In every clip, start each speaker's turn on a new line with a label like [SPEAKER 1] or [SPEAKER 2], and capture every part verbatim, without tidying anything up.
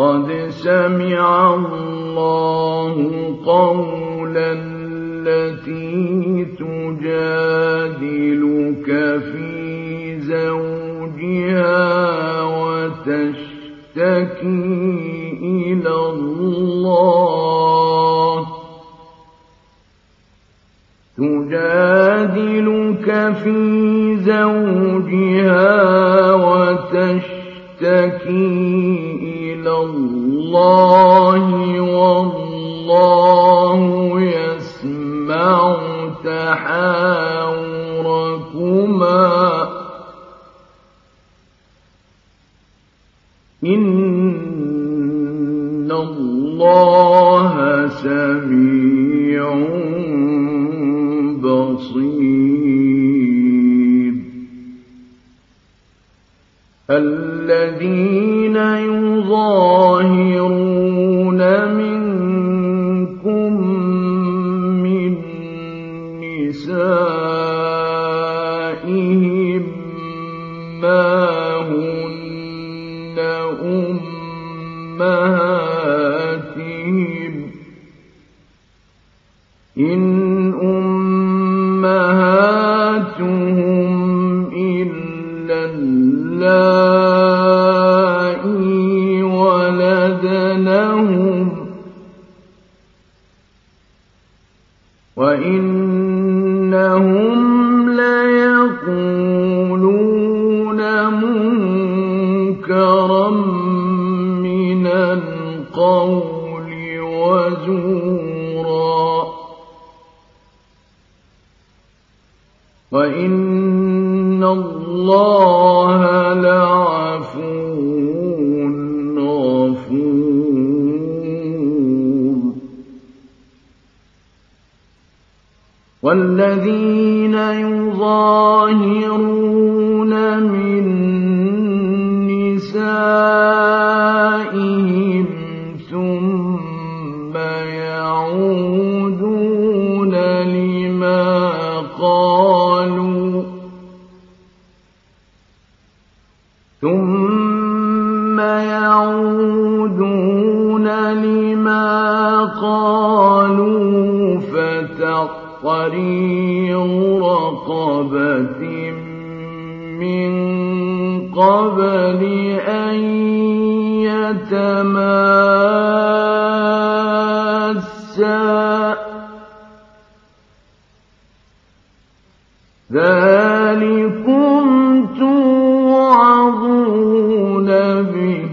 [SPEAKER 1] قد سمع الله قولا التي تجادلك في زوجها وتشتكي إلى الله تجادلك في زوجها وتشتكي إلى الله والله يسمع تحاوركما إن الله سميع بصير. الذين يظاهرون منكم من نسائهم ما هن أمهاتهم إن أمهاتهم إلا اللائي ولدنهم وإنهم ليقولون منكرا من القول وزورا وإن الله لعفو غفور. والذين يظاهرون من نسائهم ثم يعودون لما قالوا ثم يعودون لما قالوا فتحرير رقبة من قبل أن يتماسا ذلكم توعظون به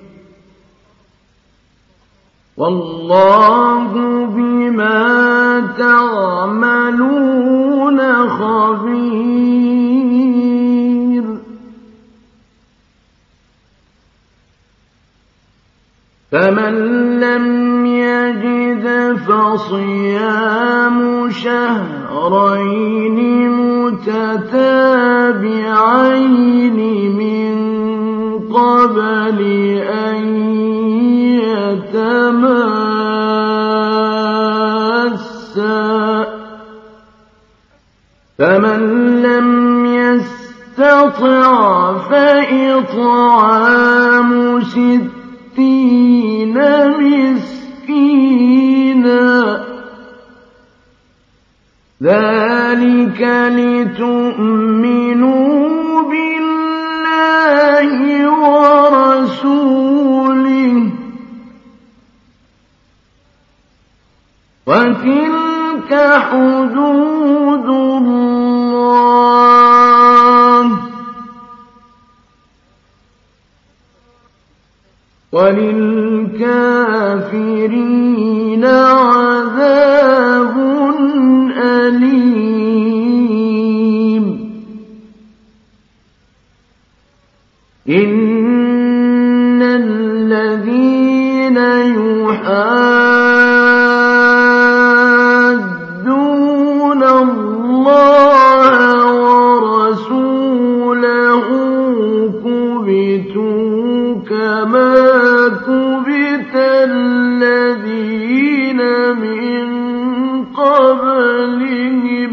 [SPEAKER 1] والله بما تعملون خبير. فمن لم يجد فصيام شهرين متتابعين من قبل أن يتماسا فمن لم يستطع فإطعام ستين مسكينا ذلك لتؤمنوا بالله ورسوله وتلك حدود الله وللكافرين عذاب أليم. إن الذين يحادون الله ورسوله كبتوا كما كبت الذين من قبلهم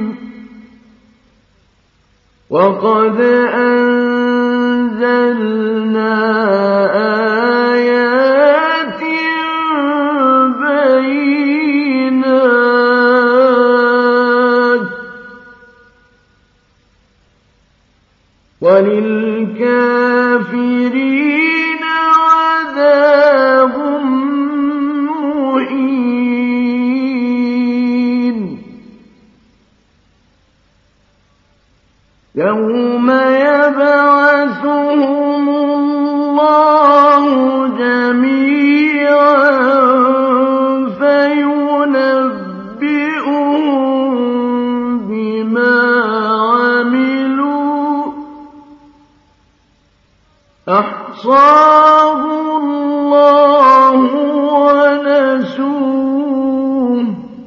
[SPEAKER 1] وقد أنزلنا آيات يوم يبعثهم الله جميعا فينبئهم بما عملوا أحصاه الله ونسوه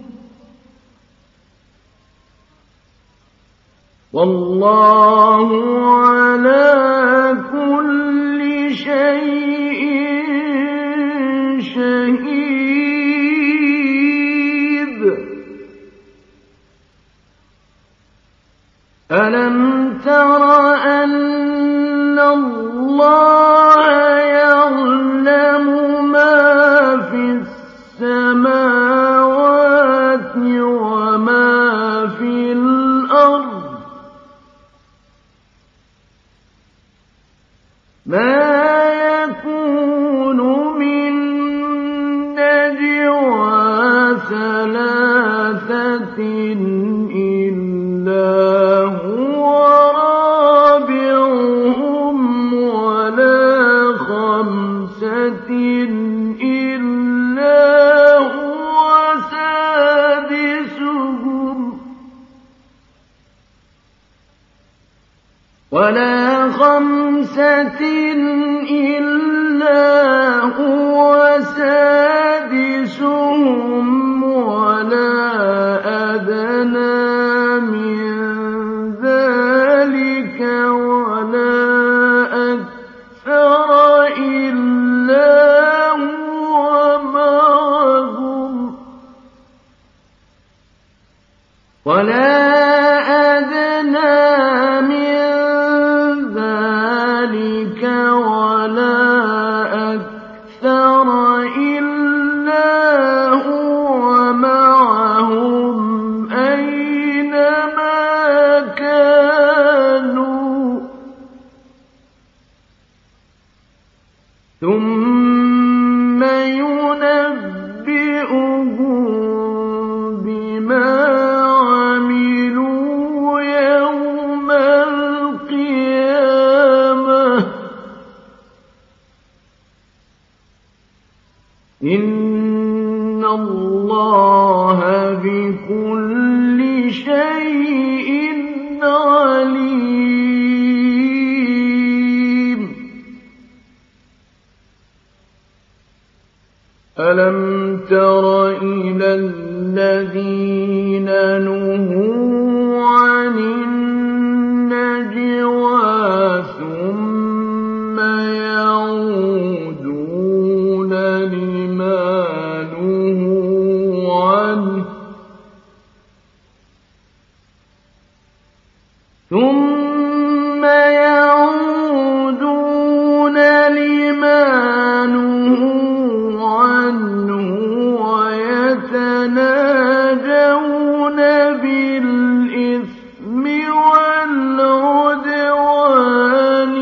[SPEAKER 1] والله على كل شيء شهيد. ألم تر أن الله يعلم ما في السماوات وما في الأرض ما يكون من نجوى ثلاثة إلا هو رابعهم ولا خمسة إلا هو سادسهم ولا خمسة إلا هو سادسهم ولا أدنى من ذلك ولا أكثر إلا هو معهم ولا أدنى من ذلك ولا أكثر إلا هو معهم أينما كانوا ثم ينبئهم بما عملوا يوم القيامة إن الله بكل شيء عليم. ألم تر إلى الذين نهوا عن النجوى ثم يعودون لما نهوا عنه ثم يعودون لما نهوا عنه ويتناجون بالإثم والعدوان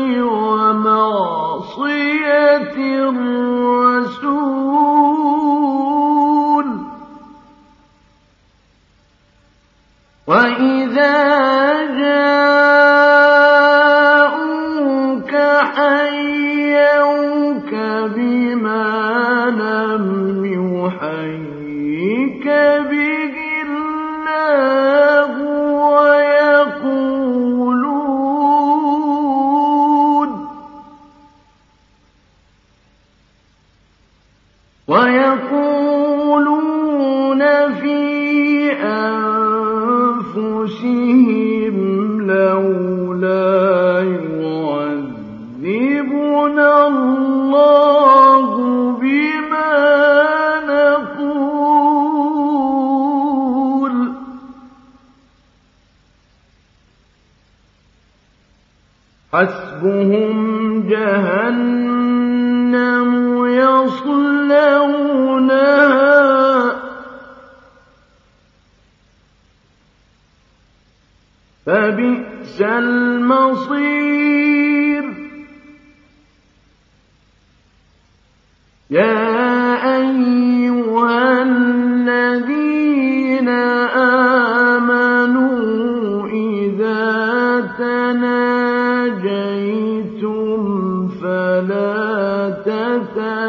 [SPEAKER 1] ومعصية الرسول وإذا جاءوك حيوك بما لم يحيك به الله ويقولون ويقولون في أنفسهم لولا يعذبنا الله بما نقول حسبهم جهنم يصلونها فبئس المصير. يا أيها الذين آمنوا إذا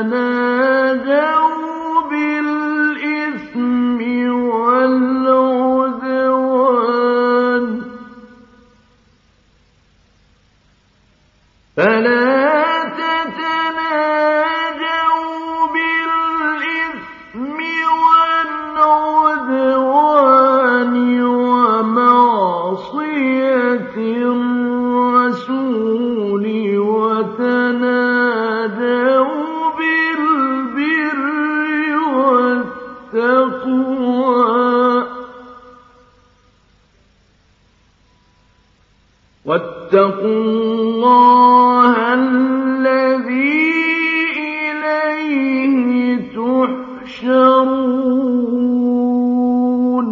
[SPEAKER 1] تناجوا بالإثم والعدوان فلا تتناجوا بالإثم والعدوان ومعصية الرسول وتناجوا بالبر والتقوى واتقوا الله الذي إليه تحشرون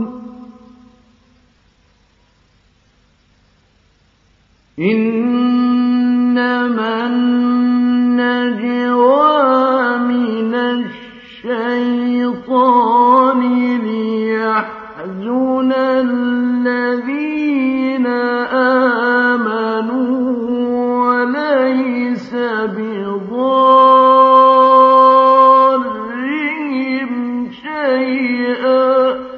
[SPEAKER 1] إنما النجوى من الشيطان ليحزن الذين آمنوا وليس بضارهم شيئا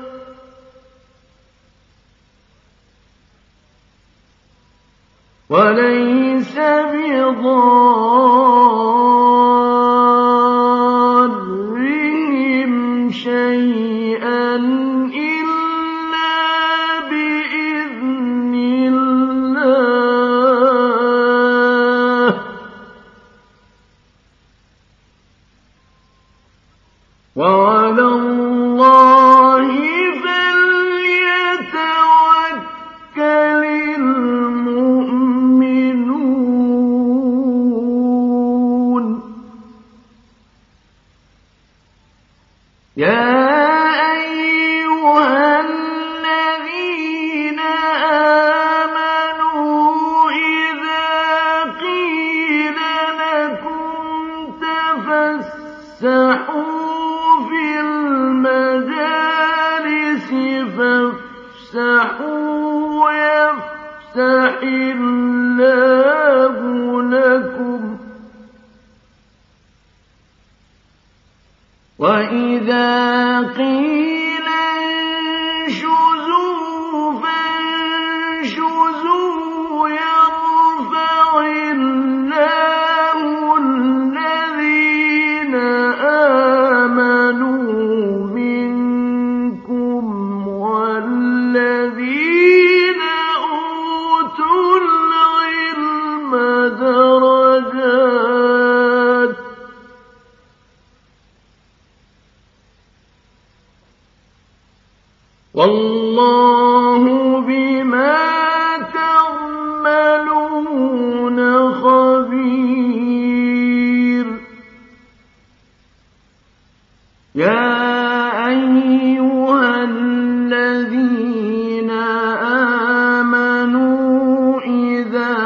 [SPEAKER 1] وليس بضارهم شيئا إلا بإذن الله وعلى الله فليتوكل المؤمنون يا أيها الذين آمنوا إذا قيل لكم تفسحوا في المجالس فافسحوا يفسح الله لكم وإذا قيل انشزوا فانشزوا يرفع الله الذين آمنوا منكم والذين أوتوا العلم درجات والله بما تعملون خبير يا أيها الذين آمنوا إذا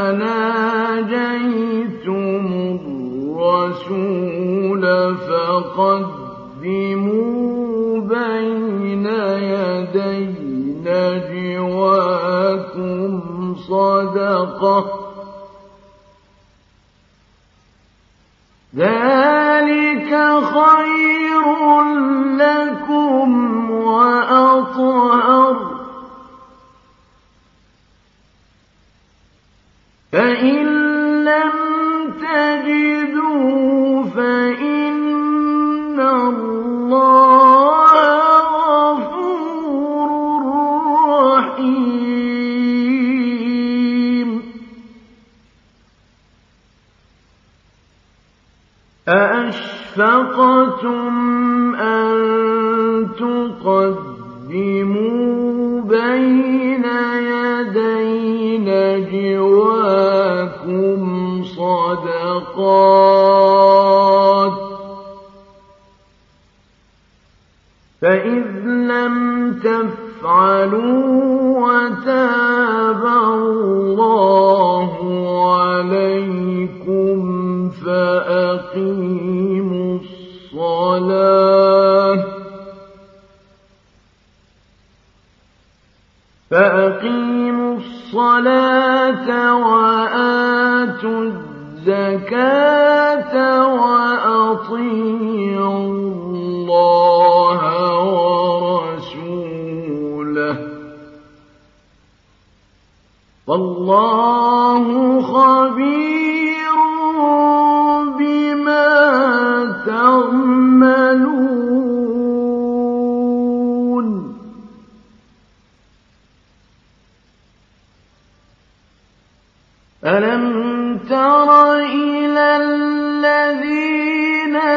[SPEAKER 1] ناجيتم الرسول فقدموا بين يدي نجواكم صدقة ذلك خير لكم وأطهر فإن لم تجدوا فإن الله غفور رحيم أأشفقتم أن تقدموا بين يدي نجواكم صدقات فإذ لم تفعلوا وتاب الله عليكم فأقيموا الصلاة فأقيموا الصلاة وآتوا الزكاة وأطيعوا والله خبير بما تعملون ألم تر إلى الذين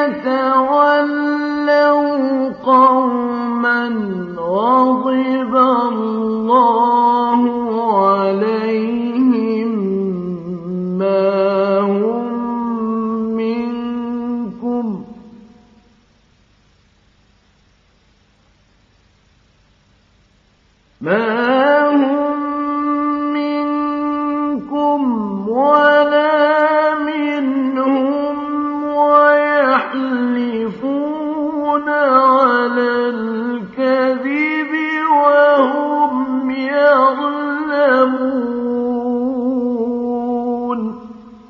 [SPEAKER 1] تولوا قوما غضب الله عليهم ما هم منكم ما هم منكم ولا منهم ويحلفون على الكذب وهم يعلمون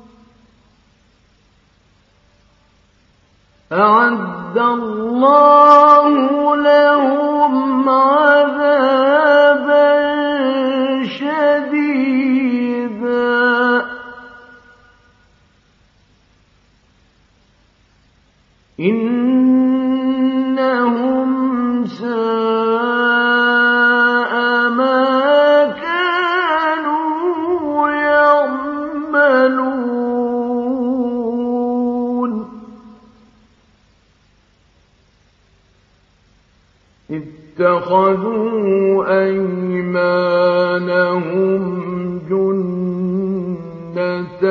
[SPEAKER 1] أعد الله لهم عذابا شديدا إنهم ساء ما كانوا يعملون اتخذوا أيمانهم جنة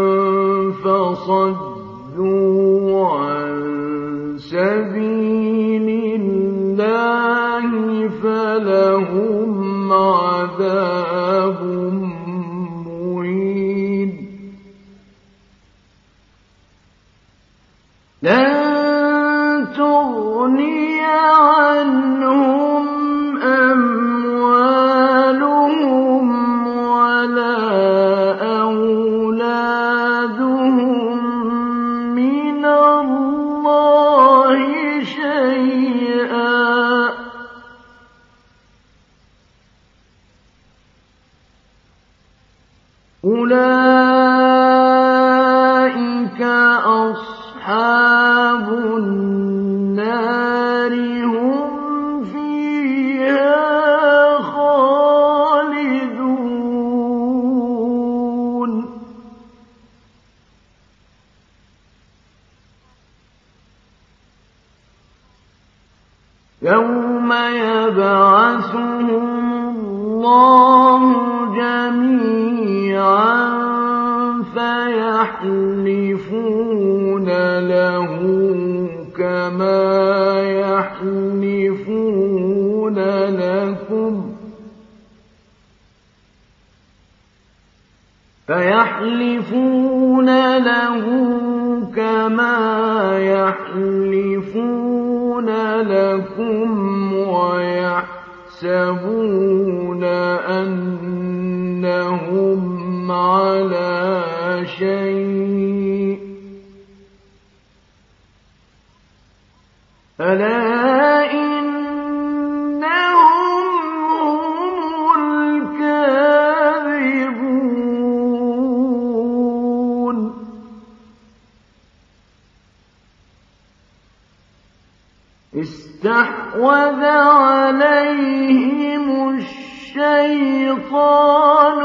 [SPEAKER 1] فصدوا عن سبيل الله فلهم عذاب مهين لن تغني عنهم أموالهم ولا أولادهم من الله شيئا أولئك أصحاب النار هم فيها خالدون يوم يبعثهم الله جميعا فيحلفون له كما يحلفون لكم فيحلفون له كما يحلفون لكم ويحسبون أنهم على شيء ألا إنهم هم الكاذبون استحوذ عليهم الشيطان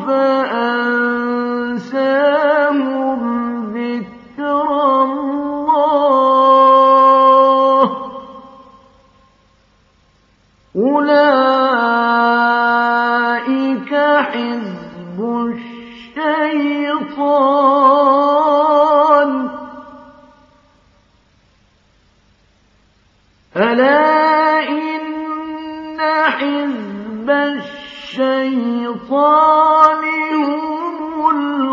[SPEAKER 1] فأنساهم ذكر الله أولئك حزب الشيطان ألا إن حزب الشيطان هم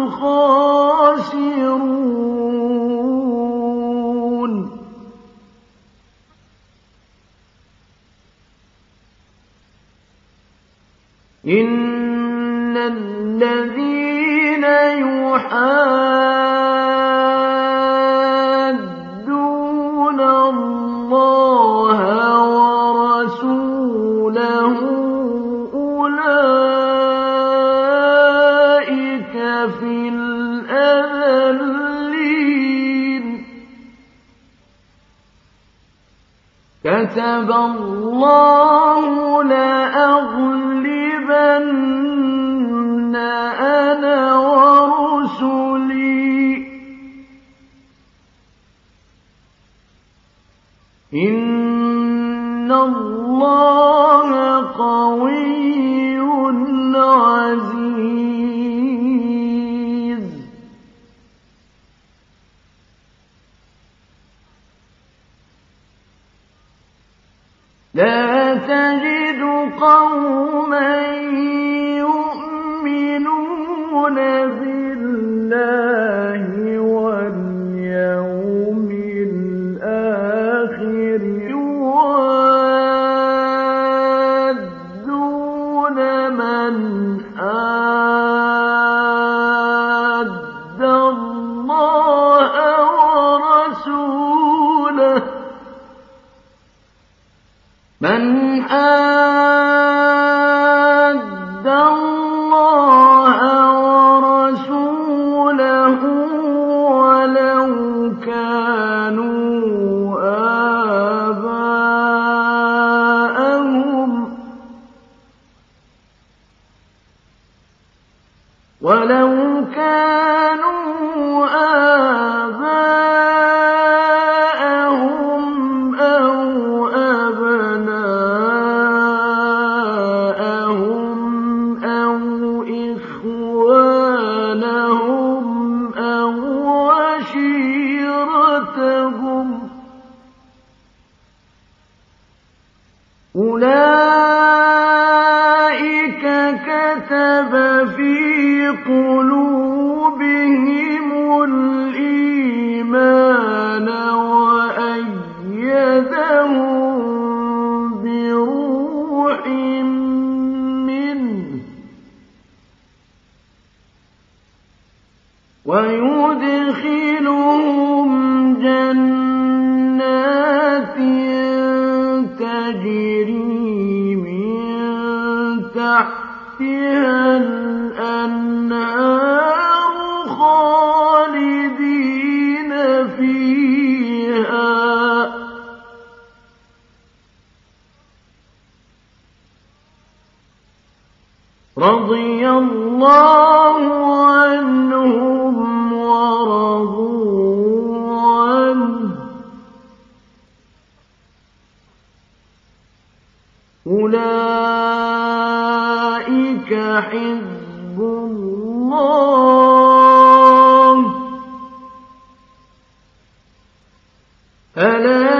[SPEAKER 1] الخاسرون إن الذين يحادون الله ورسوله أولئك كتب الله لأغلبن أنا ورسلي إن الله قوي عزيز. لا تجد قوما يؤمنون بالله واليوم الآخر يوادون من حاد الله ورسوله من حاد الله ورسوله ولو كانوا آباءهم ولو كانوا آباءهم أو أبناءهم أو إخوانهم أو عشيرتهم أولئك كتب في قلوبهم الإيمان وأيدهم بروح منه ويدخلهم جنات تجري من تحتها الأنهار خالدين فيها رضي الله عنهم ورضوا عنه أولئك حزب الله ألا